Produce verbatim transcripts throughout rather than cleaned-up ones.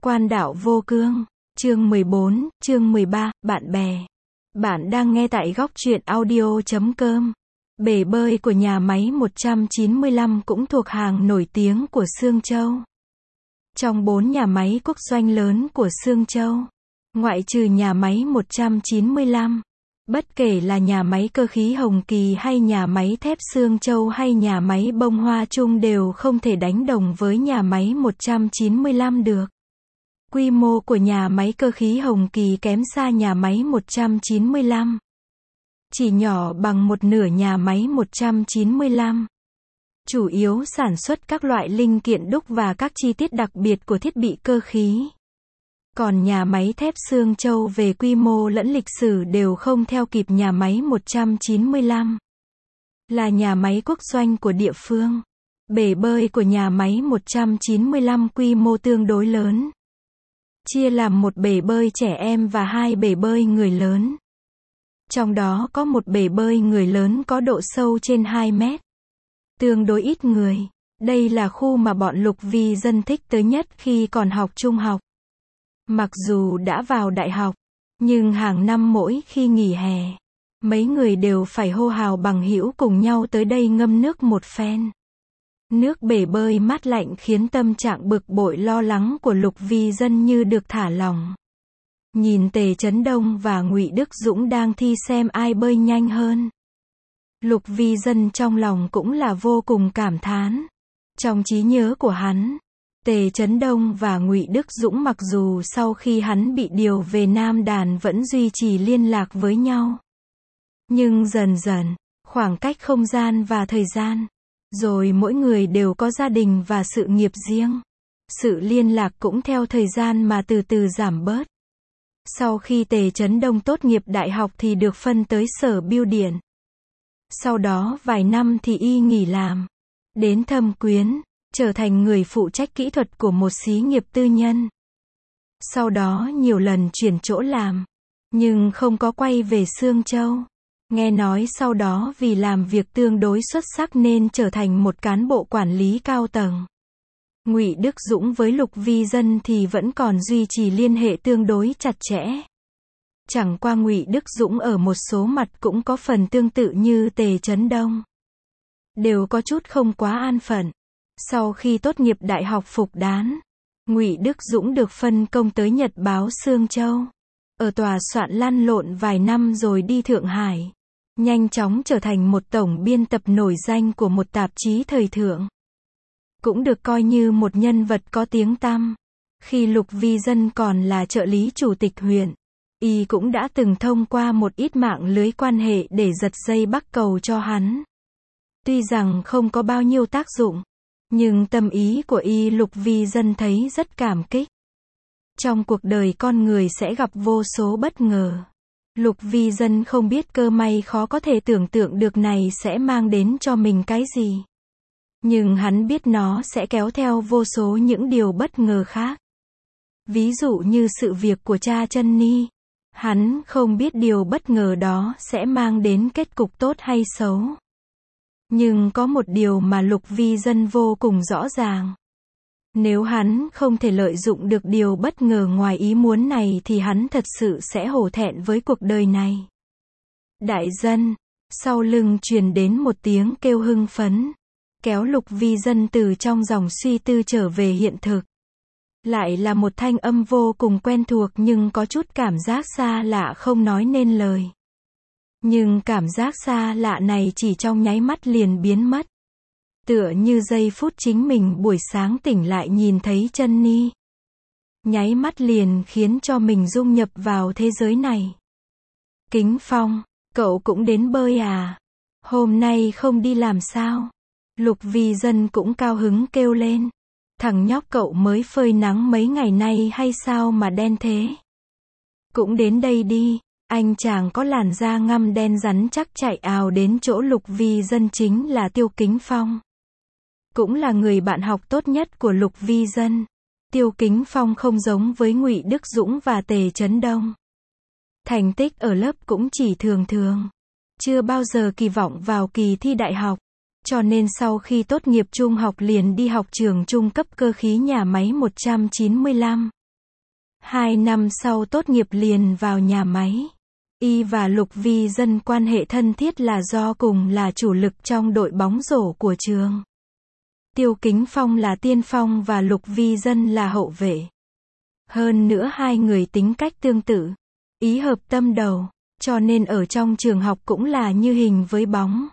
Quan đạo vô cương, chương mười bốn, chương mười ba, bạn bè. Bạn đang nghe tại góc truyện audio chấm com. Bể bơi của nhà máy một trăm chín mươi lăm cũng thuộc hàng nổi tiếng của Xương Châu. Trong bốn nhà máy quốc doanh lớn của Xương Châu, ngoại trừ nhà máy một trăm chín mươi lăm, bất kể là nhà máy cơ khí Hồng Kỳ hay nhà máy thép Xương Châu hay nhà máy bông hoa Trung đều không thể đánh đồng với nhà máy một trăm chín mươi lăm được. Quy mô của nhà máy cơ khí Hồng Kỳ kém xa nhà máy một trăm chín mươi lăm. Chỉ nhỏ bằng một nửa nhà máy một trăm chín mươi lăm. Chủ yếu sản xuất các loại linh kiện đúc và các chi tiết đặc biệt của thiết bị cơ khí. Còn nhà máy thép Xương Châu về quy mô lẫn lịch sử đều không theo kịp nhà máy một trăm chín mươi lăm. Là nhà máy quốc doanh của địa phương. Bể bơi của nhà máy một trăm chín mươi lăm quy mô tương đối lớn. Chia làm một bể bơi trẻ em và hai bể bơi người lớn. Trong đó có một bể bơi người lớn có độ sâu trên hai mét. Tương đối ít người. Đây là khu mà bọn Lục Vi Dân thích tới nhất khi còn học trung học. Mặc dù đã vào đại học, nhưng hàng năm mỗi khi nghỉ hè, mấy người đều phải hô hào bằng hữu cùng nhau tới đây ngâm nước một phen. Nước bể bơi mát lạnh khiến tâm trạng bực bội lo lắng của Lục Vi Dân như được thả lỏng. Nhìn Tề Chấn Đông và Ngụy Đức Dũng đang thi xem ai bơi nhanh hơn. Lục Vi Dân trong lòng cũng là vô cùng cảm thán. Trong trí nhớ của hắn, Tề Chấn Đông và Ngụy Đức Dũng mặc dù sau khi hắn bị điều về Nam Đàn vẫn duy trì liên lạc với nhau. Nhưng dần dần, khoảng cách không gian và thời gian, rồi mỗi người đều có gia đình và sự nghiệp riêng. Sự liên lạc cũng theo thời gian mà từ từ giảm bớt. Sau khi Tề Chấn Đông tốt nghiệp đại học thì được phân tới Sở Bưu điện. Sau đó vài năm thì y nghỉ làm. Đến Thâm Quyến, trở thành người phụ trách kỹ thuật của một xí nghiệp tư nhân. Sau đó nhiều lần chuyển chỗ làm, nhưng không có quay về Xương Châu. Nghe nói sau đó vì làm việc tương đối xuất sắc nên trở thành một cán bộ quản lý cao tầng. Ngụy Đức Dũng với Lục Vi Dân thì vẫn còn duy trì liên hệ tương đối chặt chẽ. Chẳng qua Ngụy Đức Dũng ở một số mặt cũng có phần tương tự như Tề Chấn Đông. Đều có chút không quá an phận. Sau khi tốt nghiệp đại học Phục Đán, Ngụy Đức Dũng được phân công tới Nhật báo Xương Châu. Ở tòa soạn lăn lộn vài năm rồi đi Thượng Hải. Nhanh chóng trở thành một tổng biên tập nổi danh của một tạp chí thời thượng. Cũng được coi như một nhân vật có tiếng tăm. Khi Lục Vi Dân còn là trợ lý chủ tịch huyện, y cũng đã từng thông qua một ít mạng lưới quan hệ để giật dây bắc cầu cho hắn. Tuy rằng không có bao nhiêu tác dụng, nhưng tâm ý của y Lục Vi Dân thấy rất cảm kích. Trong cuộc đời con người sẽ gặp vô số bất ngờ. Lục Vi Dân không biết cơ may khó có thể tưởng tượng được này sẽ mang đến cho mình cái gì. Nhưng hắn biết nó sẽ kéo theo vô số những điều bất ngờ khác. Ví dụ như sự việc của cha Chân Ni. Hắn không biết điều bất ngờ đó sẽ mang đến kết cục tốt hay xấu. Nhưng có một điều mà Lục Vi Dân vô cùng rõ ràng. Nếu hắn không thể lợi dụng được điều bất ngờ ngoài ý muốn này thì hắn thật sự sẽ hổ thẹn với cuộc đời này. Đại dân, sau lưng truyền đến một tiếng kêu hưng phấn, kéo Lục Vi Dân từ trong dòng suy tư trở về hiện thực. Lại là một thanh âm vô cùng quen thuộc nhưng có chút cảm giác xa lạ không nói nên lời. Nhưng cảm giác xa lạ này chỉ trong nháy mắt liền biến mất. Tựa như giây phút chính mình buổi sáng tỉnh lại nhìn thấy Chân Ni. Nháy mắt liền khiến cho mình dung nhập vào thế giới này. Kính Phong, cậu cũng đến bơi à? Hôm nay không đi làm sao? Lục Vi Dân cũng cao hứng kêu lên. Thằng nhóc cậu mới phơi nắng mấy ngày nay hay sao mà đen thế? Cũng đến đây đi. Anh chàng có làn da ngăm đen rắn chắc chạy ào đến chỗ Lục Vi Dân chính là Tiêu Kính Phong. Cũng là người bạn học tốt nhất của Lục Vi Dân. Tiêu Kính Phong không giống với Ngụy Đức Dũng và Tề Chấn Đông. Thành tích ở lớp cũng chỉ thường thường. Chưa bao giờ kỳ vọng vào kỳ thi đại học. Cho nên sau khi tốt nghiệp trung học liền đi học trường trung cấp cơ khí nhà máy một trăm chín mươi lăm. Hai năm sau tốt nghiệp liền vào nhà máy. Y và Lục Vi Dân quan hệ thân thiết là do cùng là chủ lực trong đội bóng rổ của trường. Tiêu Kính Phong là tiên phong và Lục Vi Dân là hậu vệ. Hơn nữa hai người tính cách tương tự, ý hợp tâm đầu, cho nên ở trong trường học cũng là như hình với bóng.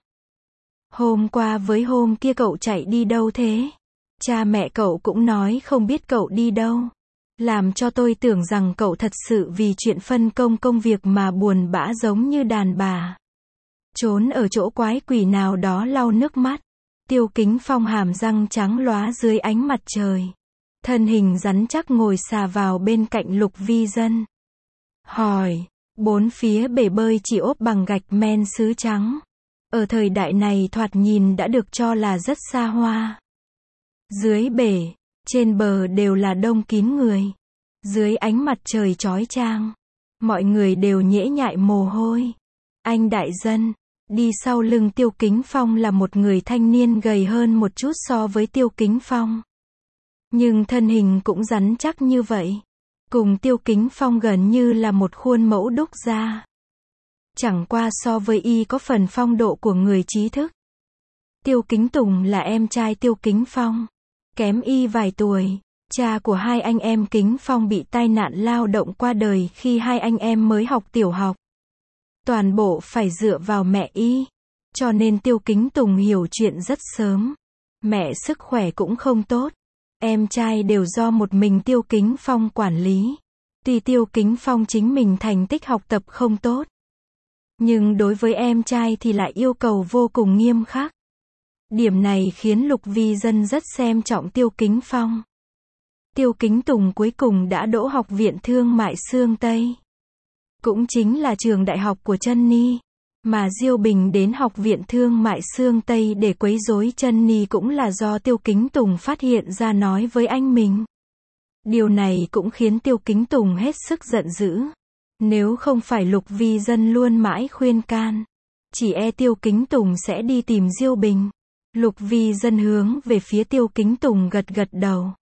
Hôm qua với hôm kia cậu chạy đi đâu thế? Cha mẹ cậu cũng nói không biết cậu đi đâu. Làm cho tôi tưởng rằng cậu thật sự vì chuyện phân công công việc mà buồn bã giống như đàn bà. Trốn ở chỗ quái quỷ nào đó lau nước mắt. Tiêu Kính Phong hàm răng trắng lóa dưới ánh mặt trời. Thân hình rắn chắc ngồi xà vào bên cạnh Lục Vi Dân. Hỏi, bốn phía bể bơi chỉ ốp bằng gạch men sứ trắng. Ở thời đại này thoạt nhìn đã được cho là rất xa hoa. Dưới bể, trên bờ đều là đông kín người. Dưới ánh mặt trời chói chang, mọi người đều nhễ nhại mồ hôi. Anh Đại Dân, đi sau lưng Tiêu Kính Phong là một người thanh niên gầy hơn một chút so với Tiêu Kính Phong. Nhưng thân hình cũng rắn chắc như vậy. Cùng Tiêu Kính Phong gần như là một khuôn mẫu đúc ra. Chẳng qua so với y có phần phong độ của người trí thức. Tiêu Kính Tùng là em trai Tiêu Kính Phong. Kém y vài tuổi. Cha của hai anh em Kính Phong bị tai nạn lao động qua đời khi hai anh em mới học tiểu học. Toàn bộ phải dựa vào mẹ y. Cho nên Tiêu Kính Tùng hiểu chuyện rất sớm. Mẹ sức khỏe cũng không tốt. Em trai đều do một mình Tiêu Kính Phong quản lý. Tuy Tiêu Kính Phong chính mình thành tích học tập không tốt, nhưng đối với em trai thì lại yêu cầu vô cùng nghiêm khắc. Điểm này khiến Lục Vi Dân rất xem trọng Tiêu Kính Phong. Tiêu Kính Tùng cuối cùng đã đỗ Học viện Thương mại Xương Tây. Cũng chính là trường đại học của Trân Ni. Mà Diêu Bình đến Học viện Thương mại Xương Tây để quấy rối Trân Ni cũng là do Tiêu Kính Tùng phát hiện ra nói với anh mình. Điều này cũng khiến Tiêu Kính Tùng hết sức giận dữ. Nếu không phải Lục Vi Dân luôn mãi khuyên can, chỉ e Tiêu Kính Tùng sẽ đi tìm Diêu Bình. Lục Vi Dân hướng về phía Tiêu Kính Tùng gật gật đầu.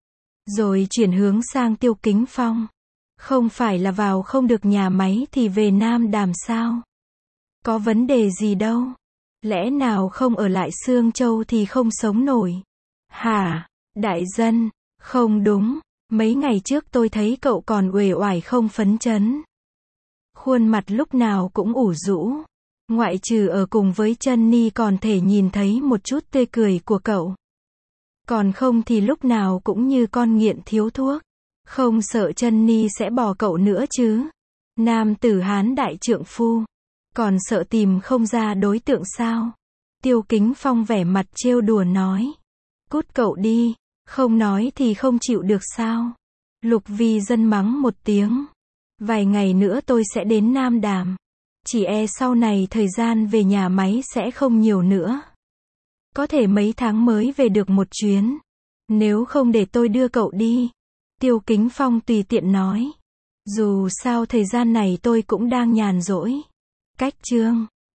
Rồi chuyển hướng sang Tiêu Kính Phong. Không phải là vào không được nhà máy thì về Nam Đàm sao? Có vấn đề gì đâu. Lẽ nào không ở lại Sương Châu thì không sống nổi? Hả? Đại Dân, không đúng. Mấy ngày trước tôi thấy cậu còn uể oải không phấn chấn. Khuôn mặt lúc nào cũng ủ rũ. Ngoại trừ ở cùng với Trân Ni còn thể nhìn thấy một chút tươi cười của cậu. Còn không thì lúc nào cũng như con nghiện thiếu thuốc. Không sợ Trân Ni sẽ bỏ cậu nữa chứ? Nam tử Hán đại trượng phu. Còn sợ tìm không ra đối tượng sao? Tiêu Kính Phong vẻ mặt trêu đùa nói. Cút cậu đi, không nói thì không chịu được sao? Lục Vi Dân mắng một tiếng. Vài ngày nữa tôi sẽ đến Nam Đàm. Chỉ e sau này thời gian về nhà máy sẽ không nhiều nữa. Có thể mấy tháng mới về được một chuyến. Nếu không để tôi đưa cậu đi. Tiêu Kính Phong tùy tiện nói. Dù sao thời gian này tôi cũng đang nhàn rỗi. Cách chương